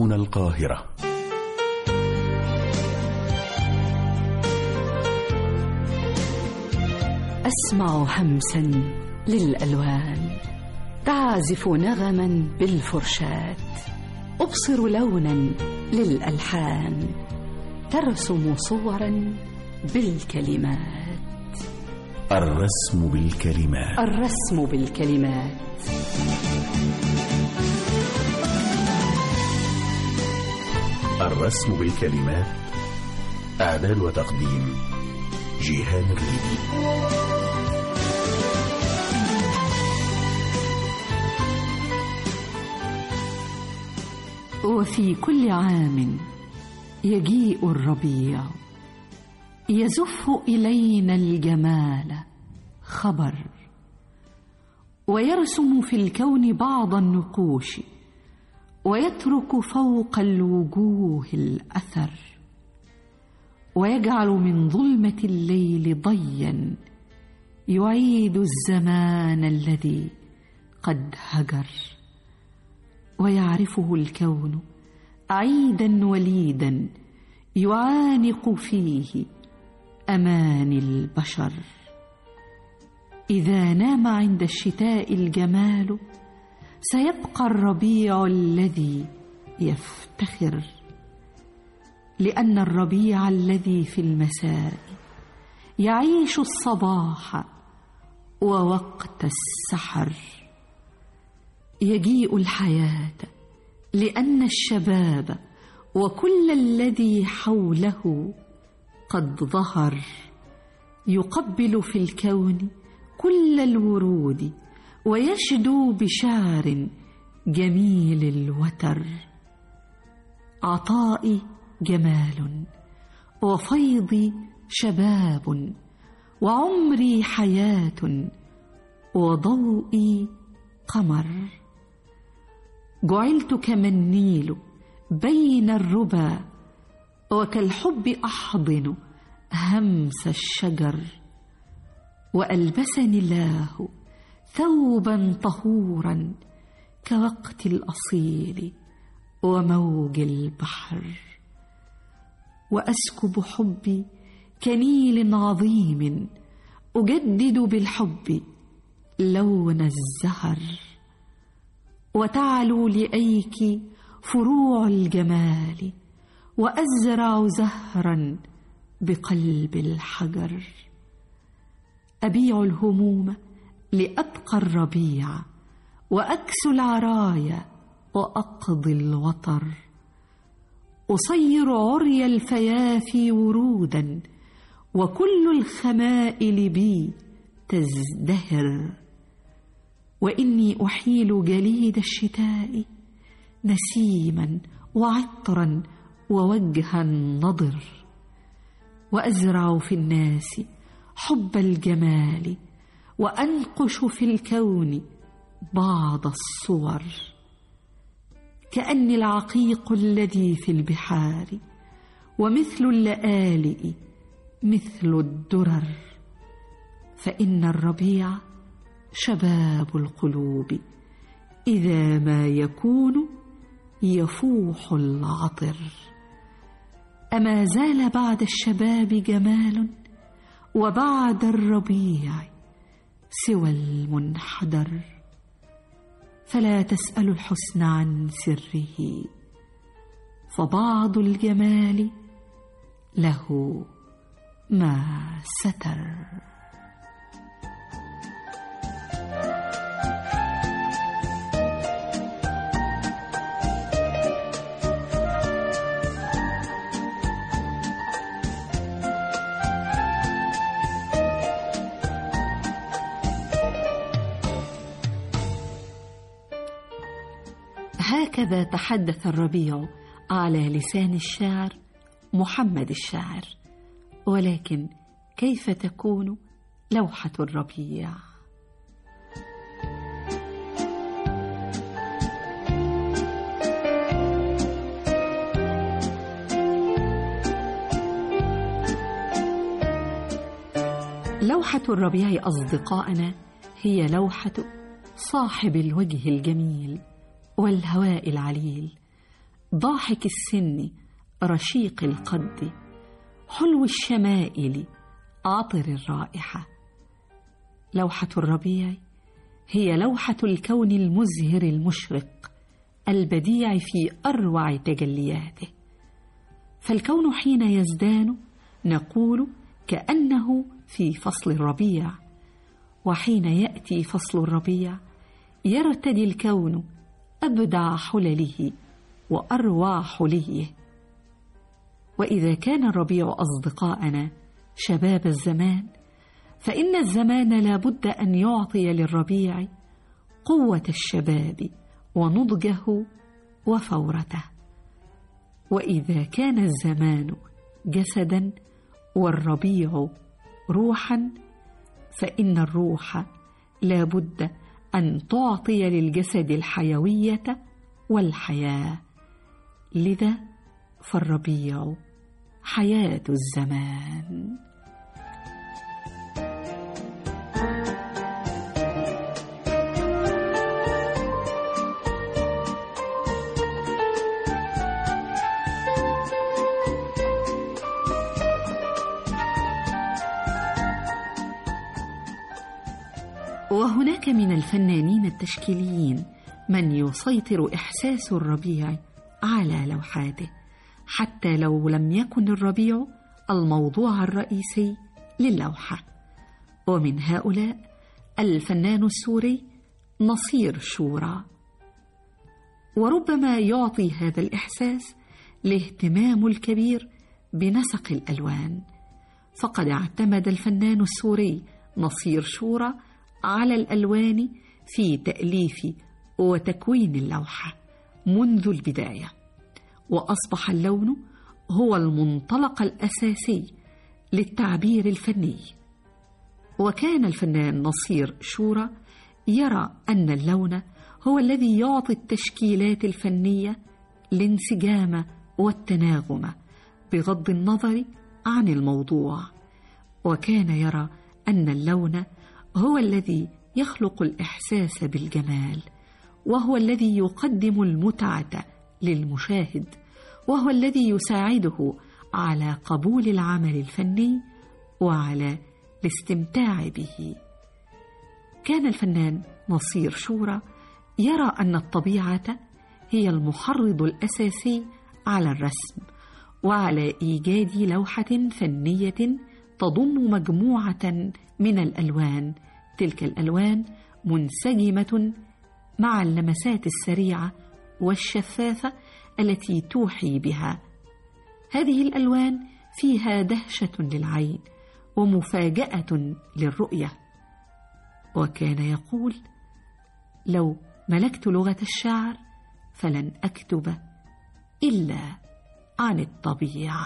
هنا القاهرة. أسمع همسا للألوان تعزف نغما بالفرشاة، أبصر لونا للألحان ترسم صورا بالكلمات. الرسم بالكلمات. الرسم بالكلمات. الرسم بالكلمات. إعداد وتقديم جيهان الريدي. وفي كل عام يجيء الربيع يزف إلينا الجمال خبر، ويرسم في الكون بعض النقوش، ويترك فوق الوجوه الأثر، ويجعل من ظلمة الليل ضيا يعيد الزمان الذي قد هجر، ويعرفه الكون عيدا وليدا يعانق فيه أماني البشر. إذا نام عند الشتاء الجمال سيبقى الربيع الذي يفتخر، لأن الربيع الذي في المساء يعيش الصباح ووقت السحر. يجيء الحياة لأن الشباب وكل الذي حوله قد ظهر، يقبل في الكون كل الورود ويشدو بشعر جميل الوتر. عطائي جمال وفيضي شباب، وعمري حياة وضوئي قمر. جعلت كما النيل بين الربا، وكالحب أحضن همس الشجر. وألبسني الله ثوبا طهورا كوقت الأصيل وموج البحر. وأسكب حبي كنيل عظيم، أجدد بالحب لون الزهر. وتعلو لأيك فروع الجمال، وأزرع زهرا بقلب الحجر. أبيع الهموم لأبقى الربيع، وأكسو العرايا وأقضي الوطر. أصير عري الفيافي ورودا، وكل الخمائل بي تزدهر. وإني أحيل جليد الشتاء نسيما وعطرا ووجها نضر. وأزرع في الناس حب الجمال، وأنقش في الكون بعض الصور. كأني العقيق الذي في البحار، ومثل اللآلئ مثل الدرر. فإن الربيع شباب القلوب، إذا ما يكون يفوح العطر. أما زال بعد الشباب جمال، وبعد الربيع سوى المنحدر. فلا تسأل الحسن عن سره، فبعض الجمال له ما ستر. هكذا تحدث الربيع على لسان الشاعر محمد الشاعر. ولكن كيف تكون لوحة الربيع؟ لوحة الربيع أصدقائنا هي لوحة صاحب الوجه الجميل والهواء العليل، ضاحك السن رشيق القد، حلو الشمائل عطر الرائحة. لوحة الربيع هي لوحة الكون المزهر المشرق البديع في أروع تجلياته. فالكون حين يزدان نقول كأنه في فصل الربيع، وحين يأتي فصل الربيع يرتدي الكون أبدع حلله وأروع حليه. وإذا كان الربيع أصدقاءنا شباب الزمان، فإن الزمان لا بد أن يعطي للربيع قوة الشباب ونضجه وفورته. وإذا كان الزمان جسدا والربيع روحا، فإن الروح لا بد أن تعطي للجسد الحيوية والحياة. لذا فالربيع حياة الزمان. وهناك من الفنانين التشكيليين من يسيطر إحساس الربيع على لوحاته، حتى لو لم يكن الربيع الموضوع الرئيسي للوحة. ومن هؤلاء الفنان السوري نصير شورى. وربما يعطي هذا الإحساس الاهتمام الكبير بنسق الألوان، فقد اعتمد الفنان السوري نصير شورى على الألوان في تأليف وتكوين اللوحة منذ البداية، وأصبح اللون هو المنطلق الأساسي للتعبير الفني. وكان الفنان نصير شورى يرى أن اللون هو الذي يعطي التشكيلات الفنية الانسجام والتناغم بغض النظر عن الموضوع، وكان يرى أن اللون هو الذي يخلق الإحساس بالجمال، وهو الذي يقدم المتعة للمشاهد، وهو الذي يساعده على قبول العمل الفني وعلى الاستمتاع به. كان الفنان نصير شورى يرى أن الطبيعة هي المحرض الأساسي على الرسم وعلى إيجاد لوحة فنية تضم مجموعة من الألوان، تلك الألوان منسجمة مع اللمسات السريعة والشفافة التي توحي بها. هذه الألوان فيها دهشة للعين ومفاجأة للرؤية. وكان يقول: لو ملكت لغة الشعر فلن أكتب إلا عن الطبيعة.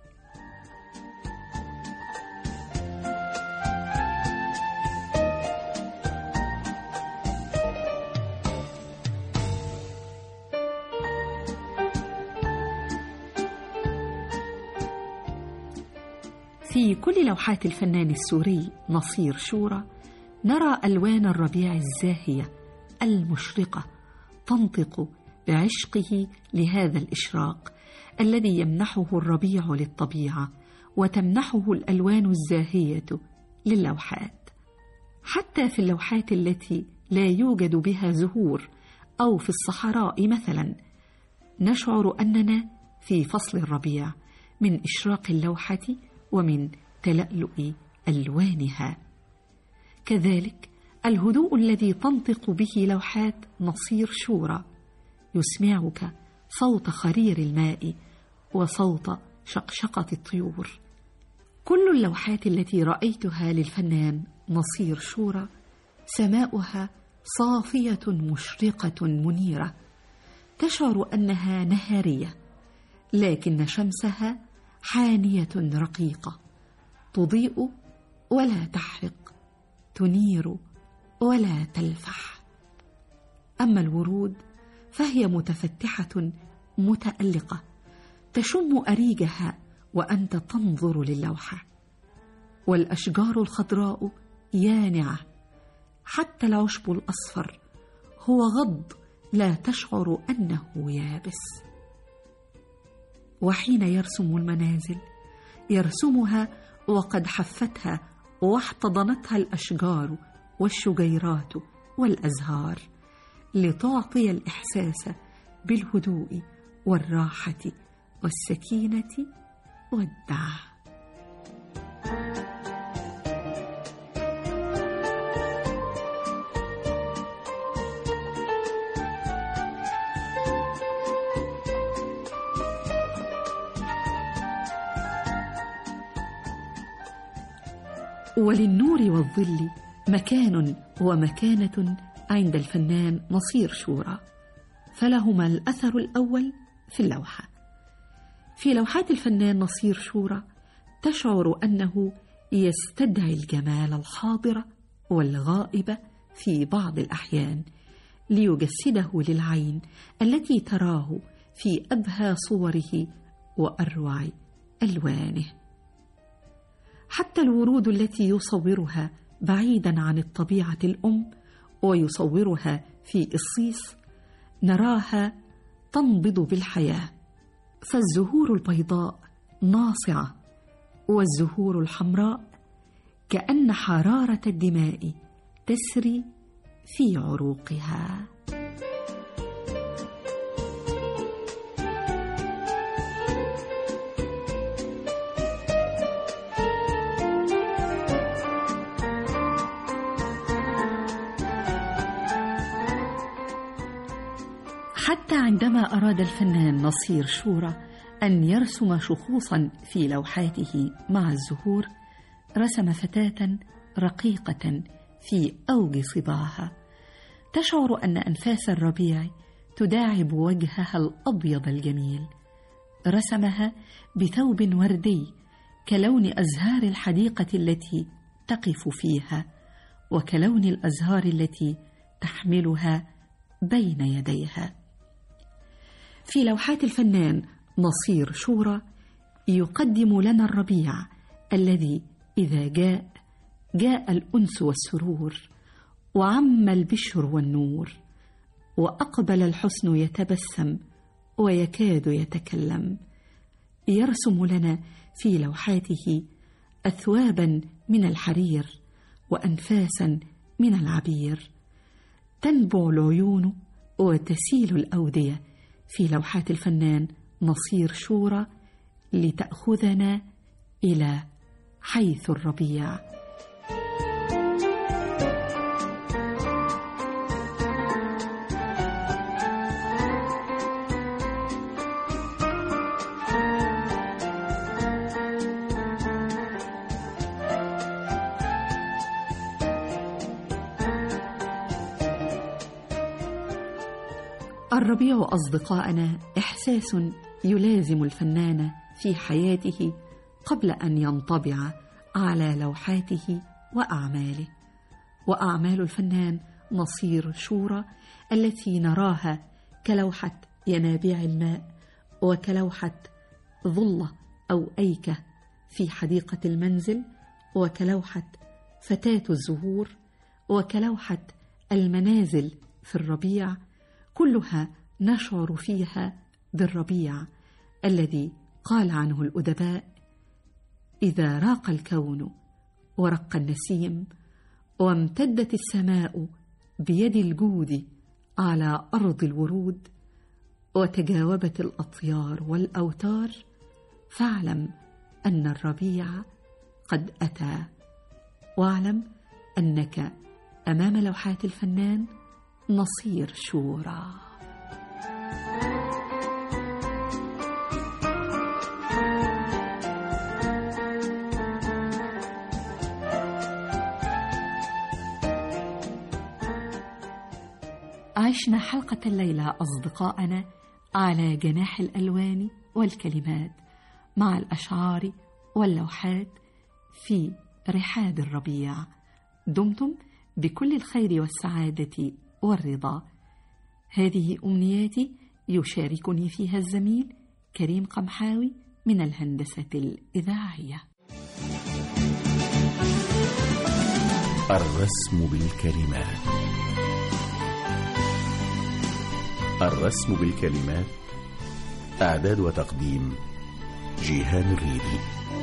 في كل لوحات الفنان السوري نصير شورى نرى ألوان الربيع الزاهية المشرقة تنطق بعشقه لهذا الإشراق الذي يمنحه الربيع للطبيعة وتمنحه الألوان الزاهية للوحات. حتى في اللوحات التي لا يوجد بها زهور أو في الصحراء مثلا، نشعر أننا في فصل الربيع من إشراق اللوحة ومن تلألؤ ألوانها. كذلك الهدوء الذي تنطق به لوحات نصير شورى يسمعك صوت خرير الماء وصوت شقشقة الطيور. كل اللوحات التي رأيتها للفنان نصير شورى سماؤها صافية مشرقة منيرة، تشعر أنها نهارية، لكن شمسها حانية رقيقة، تضيء ولا تحرق، تنير ولا تلفح. أما الورود فهي متفتحة متألقة، تشم أريجها وأنت تنظر للوحة. والأشجار الخضراء يانعة، حتى العشب الأصفر هو غض لا تشعر أنه يابس. وحين يرسم المنازل يرسمها وقد حفتها واحتضنتها الأشجار والشجيرات والأزهار لتعطي الإحساس بالهدوء والراحة والسكينة والدعة. وللنور والظل مكان ومكانة عند الفنان نصير شورى، فلهما الأثر الأول في اللوحة. في لوحات الفنان نصير شورى تشعر أنه يستدعي الجمال الحاضر والغائب في بعض الأحيان ليجسده للعين التي تراه في أبهى صوره وأروع ألوانه. حتى الورود التي يصورها بعيدا عن الطبيعة الأم ويصورها في إصيص نراها تنبض بالحياة، فالزهور البيضاء ناصعة والزهور الحمراء كأن حرارة الدماء تسري في عروقها. حتى عندما أراد الفنان نصير شورى أن يرسم شخوصا في لوحاته مع الزهور رسم فتاة رقيقة في أوج صباها تشعر أن أنفاس الربيع تداعب وجهها الأبيض الجميل. رسمها بثوب وردي كلون أزهار الحديقة التي تقف فيها وكلون الأزهار التي تحملها بين يديها. في لوحات الفنان نصير شورى يقدم لنا الربيع الذي إذا جاء الأنس والسرور وعم البشر والنور وأقبل الحسن يتبسم ويكاد يتكلم. يرسم لنا في لوحاته أثوابا من الحرير وأنفاسا من العبير، تنبع العيون وتسيل الأودية في لوحات الفنان نصير شورى لتأخذنا إلى حيث الربيع. الربيع أصدقائنا إحساس يلازم الفنان في حياته قبل أن ينطبع على لوحاته وأعماله. وأعمال الفنان نصير شورى التي نراها كلوحة ينابيع الماء وكلوحة ظلة أو أيكة في حديقة المنزل وكلوحة فتاة الزهور وكلوحة المنازل في الربيع، كلها نشعر فيها بالربيع الذي قال عنه الأدباء: إذا راق الكون ورق النسيم وامتدت السماء بيد الجود على أرض الورود وتجاوبت الأطيار والأوتار، فاعلم أن الربيع قد أتى، واعلم أنك أمام لوحات الفنان نصير شورى. عشنا حلقة الليلة أصدقائنا على جناح الألوان والكلمات مع الأشعار واللوحات في رحاب الربيع. دمتم بكل الخير والسعادة والرضا. هذه أمنياتي يشاركني فيها الزميل كريم قمحاوي من الهندسة الإذاعية. الرسم بالكلمات. الرسم بالكلمات، إعداد وتقديم جيهان الريدي.